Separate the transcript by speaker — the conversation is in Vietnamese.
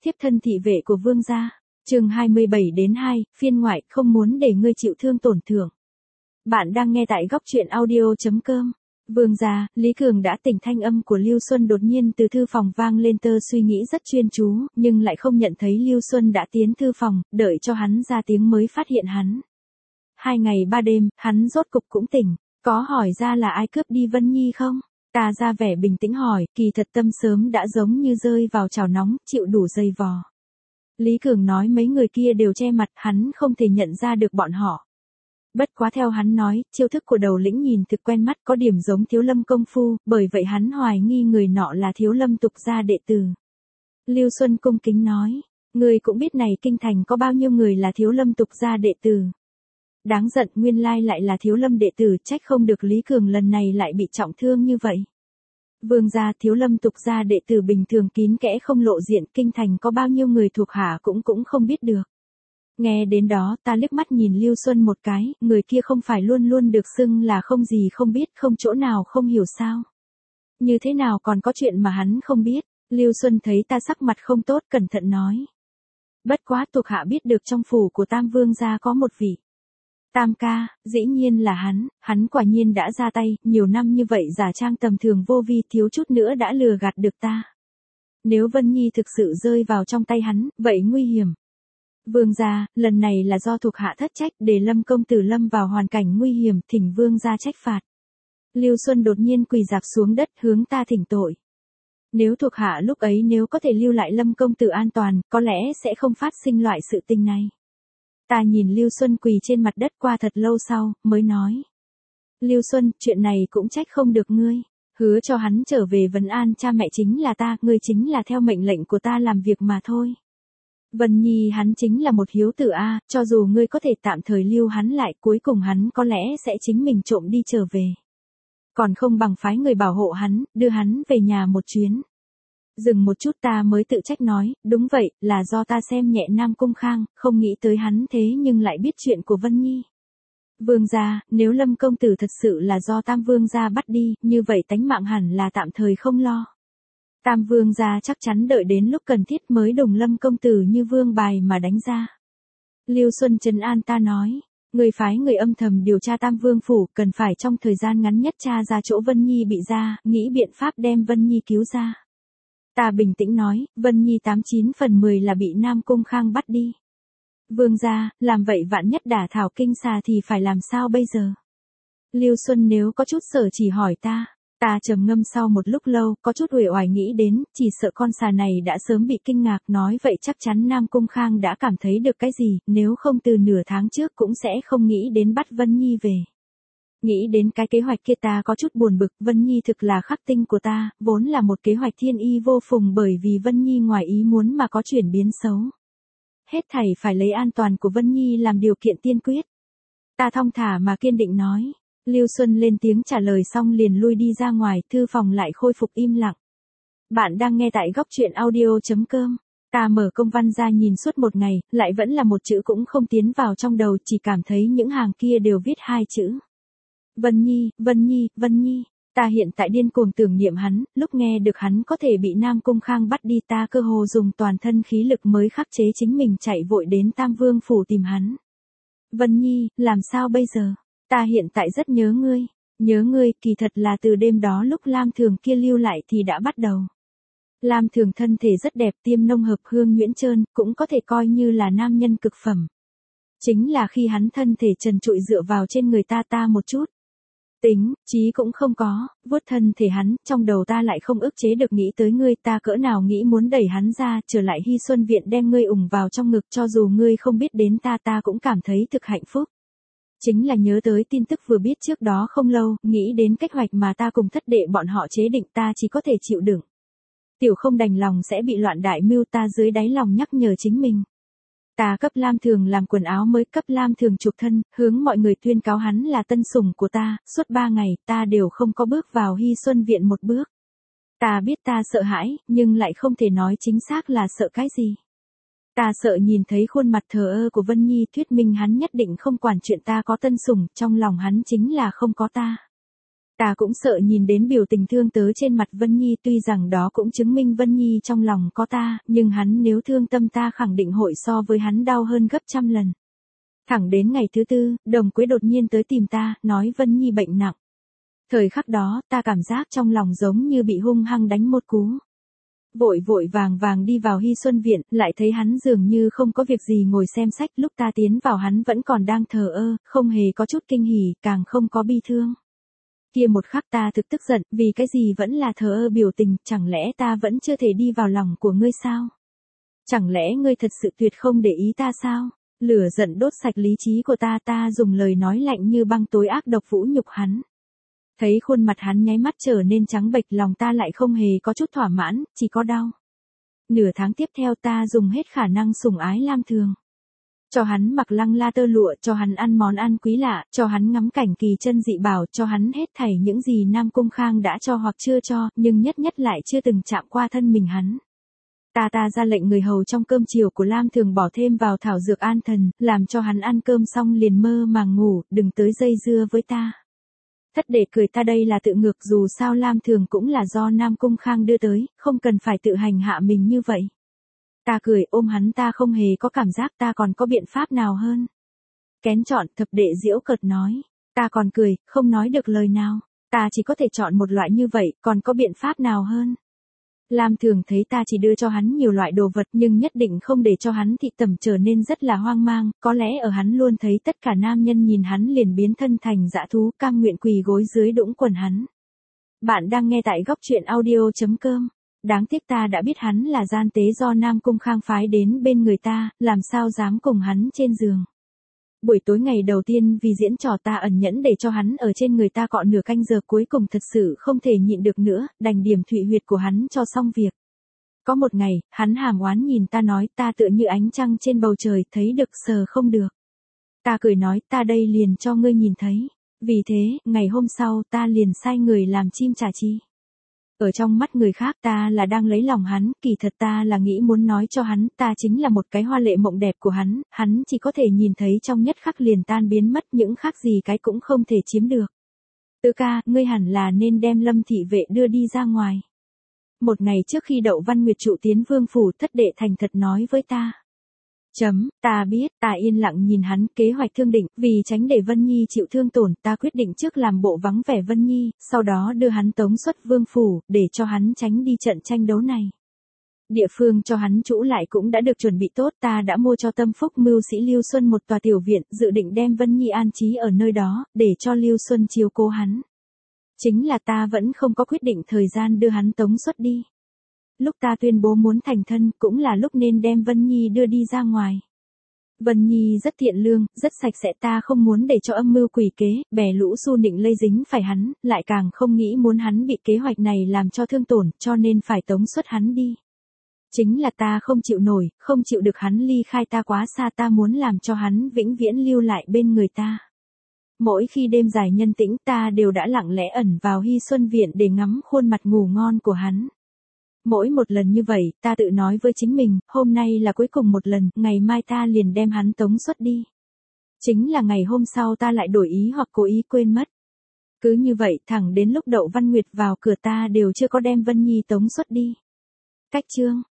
Speaker 1: Thiếp thân thị vệ của vương gia. Chương 27-2, phiên ngoại, không muốn để ngươi chịu thương tổn thưởng. Bạn đang nghe tại góc truyện audio.com. Vương gia, Lý Cường đã tỉnh. Thanh âm của Lưu Xuân đột nhiên từ thư phòng vang lên. Tơ suy nghĩ rất chuyên chú, nhưng lại không nhận thấy Lưu Xuân đã tiến thư phòng, đợi cho hắn ra tiếng mới phát hiện hắn. 2 ngày 3 đêm, hắn rốt cục cũng tỉnh. Có hỏi ra là ai cướp đi Vân Nhi không? Ta ra vẻ bình tĩnh hỏi, kỳ thật tâm sớm đã giống như rơi vào chảo nóng, chịu đủ dày vò. Lý Cường nói mấy người kia đều che mặt, hắn không thể nhận ra được bọn họ. Bất quá theo hắn nói, chiêu thức của đầu lĩnh nhìn thực quen mắt, có điểm giống Thiếu Lâm công phu, bởi vậy hắn hoài nghi người nọ là Thiếu Lâm tục gia đệ tử. Lưu Xuân cung kính nói, người cũng biết này kinh thành có bao nhiêu người là Thiếu Lâm tục gia đệ tử. Đáng giận, nguyên lai lại là Thiếu Lâm đệ tử, trách không được Lý Cường lần này lại bị trọng thương như vậy. Vương gia, Thiếu Lâm tục gia đệ tử bình thường kín kẽ không lộ diện, kinh thành có bao nhiêu người thuộc hạ cũng không biết được. Nghe đến đó, ta liếc mắt nhìn Lưu Xuân một cái, người kia không phải luôn luôn được xưng là không gì không biết, không chỗ nào không hiểu sao. Như thế nào còn có chuyện mà hắn không biết. Lưu Xuân thấy ta sắc mặt không tốt, cẩn thận nói. Bất quá thuộc hạ biết được trong phủ của Tam Vương gia có một vị. Tam ca, dĩ nhiên là hắn quả nhiên đã ra tay, nhiều năm như vậy giả trang tầm thường vô vi, thiếu chút nữa đã lừa gạt được ta. Nếu Vân Nhi thực sự rơi vào trong tay hắn, vậy nguy hiểm. Vương gia, lần này là do thuộc hạ thất trách, để Lâm công tử lâm vào hoàn cảnh nguy hiểm, thỉnh vương gia trách phạt. Lưu Xuân đột nhiên quỳ rạp xuống đất hướng ta thỉnh tội. Nếu thuộc hạ lúc ấy nếu có thể lưu lại Lâm công tử an toàn, có lẽ sẽ không phát sinh loại sự tình này. Ta nhìn Lưu Xuân quỳ trên mặt đất qua thật lâu sau, mới nói. Lưu Xuân, chuyện này cũng trách không được ngươi. Hứa cho hắn trở về vấn an cha mẹ chính là ta, ngươi chính là theo mệnh lệnh của ta làm việc mà thôi. Vân Nhi hắn chính là một hiếu tử a, cho dù ngươi có thể tạm thời lưu hắn lại, cuối cùng hắn có lẽ sẽ chính mình trộm đi trở về. Còn không bằng phái người bảo hộ hắn, đưa hắn về nhà một chuyến. Dừng một chút ta mới tự trách nói, đúng vậy, là do ta xem nhẹ Nam Cung Khang, không nghĩ tới hắn thế nhưng lại biết chuyện của Vân Nhi. Vương gia, nếu Lâm công tử thật sự là do Tam Vương gia bắt đi, như vậy tánh mạng hẳn là tạm thời không lo. Tam Vương gia chắc chắn đợi đến lúc cần thiết mới đùng Lâm công tử như vương bài mà đánh ra. Lưu Xuân trấn an ta nói, người phái người âm thầm điều tra Tam Vương phủ, cần phải trong thời gian ngắn nhất tra ra chỗ Vân Nhi bị ra, nghĩ biện pháp đem Vân Nhi cứu ra. Ta bình tĩnh nói, Vân Nhi 89 phần 10 là bị Nam Cung Khang bắt đi. Vương gia, làm vậy vạn nhất đả thảo kinh xà thì phải làm sao bây giờ? Lưu Xuân nếu có chút sợ chỉ hỏi ta. Ta trầm ngâm sau một lúc lâu, có chút uể oải nghĩ đến, chỉ sợ con xà này đã sớm bị kinh ngạc, nói vậy chắc chắn Nam Cung Khang đã cảm thấy được cái gì, nếu không từ nửa tháng trước cũng sẽ không nghĩ đến bắt Vân Nhi về. Nghĩ đến cái kế hoạch kia ta có chút buồn bực, Vân Nhi thực là khắc tinh của ta, vốn là một kế hoạch thiên y vô phùng bởi vì Vân Nhi ngoài ý muốn mà có chuyển biến xấu. Hết thảy phải lấy an toàn của Vân Nhi làm điều kiện tiên quyết. Ta thong thả mà kiên định nói. Lưu Xuân lên tiếng trả lời xong liền lui đi ra ngoài, thư phòng lại khôi phục im lặng. Bạn đang nghe tại góc truyện audio.com. Ta mở công văn ra nhìn suốt một ngày, lại vẫn là một chữ cũng không tiến vào trong đầu, chỉ cảm thấy những hàng kia đều viết 2 chữ. Vân Nhi, Vân Nhi, Vân Nhi. Ta hiện tại điên cuồng tưởng niệm hắn, lúc nghe được hắn có thể bị Nam Cung Khang bắt đi ta cơ hồ dùng toàn thân khí lực mới khắc chế chính mình chạy vội đến Tam Vương phủ tìm hắn. Vân Nhi, làm sao bây giờ? Ta hiện tại rất nhớ ngươi, kỳ thật là từ đêm đó lúc Lam Thường kia lưu lại thì đã bắt đầu. Lam Thường thân thể rất đẹp, tiêm nông hợp hương nhuyễn trơn, cũng có thể coi như là nam nhân cực phẩm. Chính là khi hắn thân thể trần trụi dựa vào trên người ta một chút. Tính, trí cũng không có, vuốt thân thể hắn, trong đầu ta lại không ức chế được nghĩ tới ngươi, ta cỡ nào nghĩ muốn đẩy hắn ra, trở lại Hy Xuân Viện đem ngươi ủng vào trong ngực, cho dù ngươi không biết đến ta cũng cảm thấy thực hạnh phúc. Chính là nhớ tới tin tức vừa biết trước đó không lâu, nghĩ đến cách hoạch mà ta cùng thất đệ bọn họ chế định ta chỉ có thể chịu đựng. Tiểu không đành lòng sẽ bị loạn đại mưu ta dưới đáy lòng nhắc nhở chính mình. Ta cấp Lam Thường làm quần áo mới, cấp Lam Thường chụp thân, hướng mọi người tuyên cáo hắn là tân sủng của ta, suốt 3 ngày ta đều không có bước vào Hy Xuân Viện một bước. Ta biết ta sợ hãi, nhưng lại không thể nói chính xác là sợ cái gì. Ta sợ nhìn thấy khuôn mặt thờ ơ của Vân Nhi thuyết minh hắn nhất định không quản chuyện ta có tân sủng, trong lòng hắn chính là không có ta. Ta cũng sợ nhìn đến biểu tình thương tớ trên mặt Vân Nhi, tuy rằng đó cũng chứng minh Vân Nhi trong lòng có ta, nhưng hắn nếu thương tâm ta khẳng định hội so với hắn đau hơn gấp trăm lần. Thẳng đến ngày thứ tư, Đồng Quế đột nhiên tới tìm ta, nói Vân Nhi bệnh nặng. Thời khắc đó, ta cảm giác trong lòng giống như bị hung hăng đánh một cú. Vội vội vàng vàng đi vào Hy Xuân Viện, lại thấy hắn dường như không có việc gì ngồi xem sách, lúc ta tiến vào hắn vẫn còn đang thờ ơ, không hề có chút kinh hỉ, càng không có bi thương. Kia một khắc ta thực tức giận, vì cái gì vẫn là thờ ơ biểu tình, chẳng lẽ ta vẫn chưa thể đi vào lòng của ngươi sao? Chẳng lẽ ngươi thật sự tuyệt không để ý ta sao? Lửa giận đốt sạch lý trí của ta dùng lời nói lạnh như băng tối ác độc vũ nhục hắn. Thấy khuôn mặt hắn nháy mắt trở nên trắng bệch, lòng ta lại không hề có chút thỏa mãn, chỉ có đau. Nửa tháng tiếp theo ta dùng hết khả năng sủng ái Lam Thường. Cho hắn mặc lăng la tơ lụa, cho hắn ăn món ăn quý lạ, cho hắn ngắm cảnh kỳ chân dị bảo, cho hắn hết thảy những gì Nam Cung Khang đã cho hoặc chưa cho, nhưng nhất nhất lại chưa từng chạm qua thân mình hắn. Ta ra lệnh người hầu trong cơm chiều của Lam Thường bỏ thêm vào thảo dược an thần, làm cho hắn ăn cơm xong liền mơ màng ngủ, đừng tới dây dưa với ta. Thất để cười ta đây là tự ngược, dù sao Lam Thường cũng là do Nam Cung Khang đưa tới, không cần phải tự hành hạ mình như vậy. Ta cười ôm hắn, ta không hề có cảm giác ta còn có biện pháp nào hơn. Kén chọn, thập đệ giễu cợt nói. Ta còn cười, không nói được lời nào. Ta chỉ có thể chọn một loại như vậy, còn có biện pháp nào hơn. Lam Thường thấy ta chỉ đưa cho hắn nhiều loại đồ vật nhưng nhất định không để cho hắn thị tầm, trở nên rất là hoang mang, có lẽ ở hắn luôn thấy tất cả nam nhân nhìn hắn liền biến thân thành dã thú, cam nguyện quỳ gối dưới đũng quần hắn. Bạn đang nghe tại góc truyện audio.com. Đáng tiếc ta đã biết hắn là gian tế do Nam Cung Khang phái đến bên người ta, làm sao dám cùng hắn trên giường. Buổi tối ngày đầu tiên vì diễn trò ta ẩn nhẫn để cho hắn ở trên người ta cọ nửa canh giờ, cuối cùng thật sự không thể nhịn được nữa, đành điểm thụy huyệt của hắn cho xong việc. Có một ngày, hắn hàm oán nhìn ta nói ta tựa như ánh trăng trên bầu trời, thấy được sờ không được. Ta cười nói ta đây liền cho ngươi nhìn thấy. Vì thế, ngày hôm sau ta liền sai người làm chim trả chi. Ở trong mắt người khác ta là đang lấy lòng hắn, kỳ thật ta là nghĩ muốn nói cho hắn, ta chính là một cái hoa lệ mộng đẹp của hắn chỉ có thể nhìn thấy trong nhất khắc liền tan biến mất, những khắc gì cái cũng không thể chiếm được. Tứ ca, ngươi hẳn là nên đem Lâm thị vệ đưa đi ra ngoài. Một ngày trước khi Đậu Văn Nguyệt trụ tiến vương phủ, thất đệ thành thật nói với ta. Ta biết, ta yên lặng nhìn hắn, kế hoạch thương định, vì tránh để Vân Nhi chịu thương tổn, ta quyết định trước làm bộ vắng vẻ Vân Nhi, sau đó đưa hắn tống xuất vương phủ, để cho hắn tránh đi trận tranh đấu này. Địa phương cho hắn trú lại cũng đã được chuẩn bị tốt, ta đã mua cho Tâm Phúc mưu sĩ Lưu Xuân một tòa tiểu viện, dự định đem Vân Nhi an trí ở nơi đó, để cho Lưu Xuân chiếu cố hắn. Chính là ta vẫn không có quyết định thời gian đưa hắn tống xuất đi. Lúc ta tuyên bố muốn thành thân, cũng là lúc nên đem Vân Nhi đưa đi ra ngoài. Vân Nhi rất thiện lương, rất sạch sẽ, ta không muốn để cho âm mưu quỷ kế, bè lũ xu nịnh lây dính phải hắn, lại càng không nghĩ muốn hắn bị kế hoạch này làm cho thương tổn, cho nên phải tống xuất hắn đi. Chính là ta không chịu nổi, không chịu được hắn ly khai ta quá xa, ta muốn làm cho hắn vĩnh viễn lưu lại bên người ta. Mỗi khi đêm dài nhân tĩnh ta đều đã lặng lẽ ẩn vào Hy Xuân Viện để ngắm khuôn mặt ngủ ngon của hắn. Mỗi một lần như vậy, ta tự nói với chính mình, hôm nay là cuối cùng một lần, ngày mai ta liền đem hắn tống xuất đi. Chính là ngày hôm sau ta lại đổi ý hoặc cố ý quên mất. Cứ như vậy, thẳng đến lúc Đậu Văn Nguyệt vào cửa ta đều chưa có đem Vân Nhi tống xuất đi. Cách chương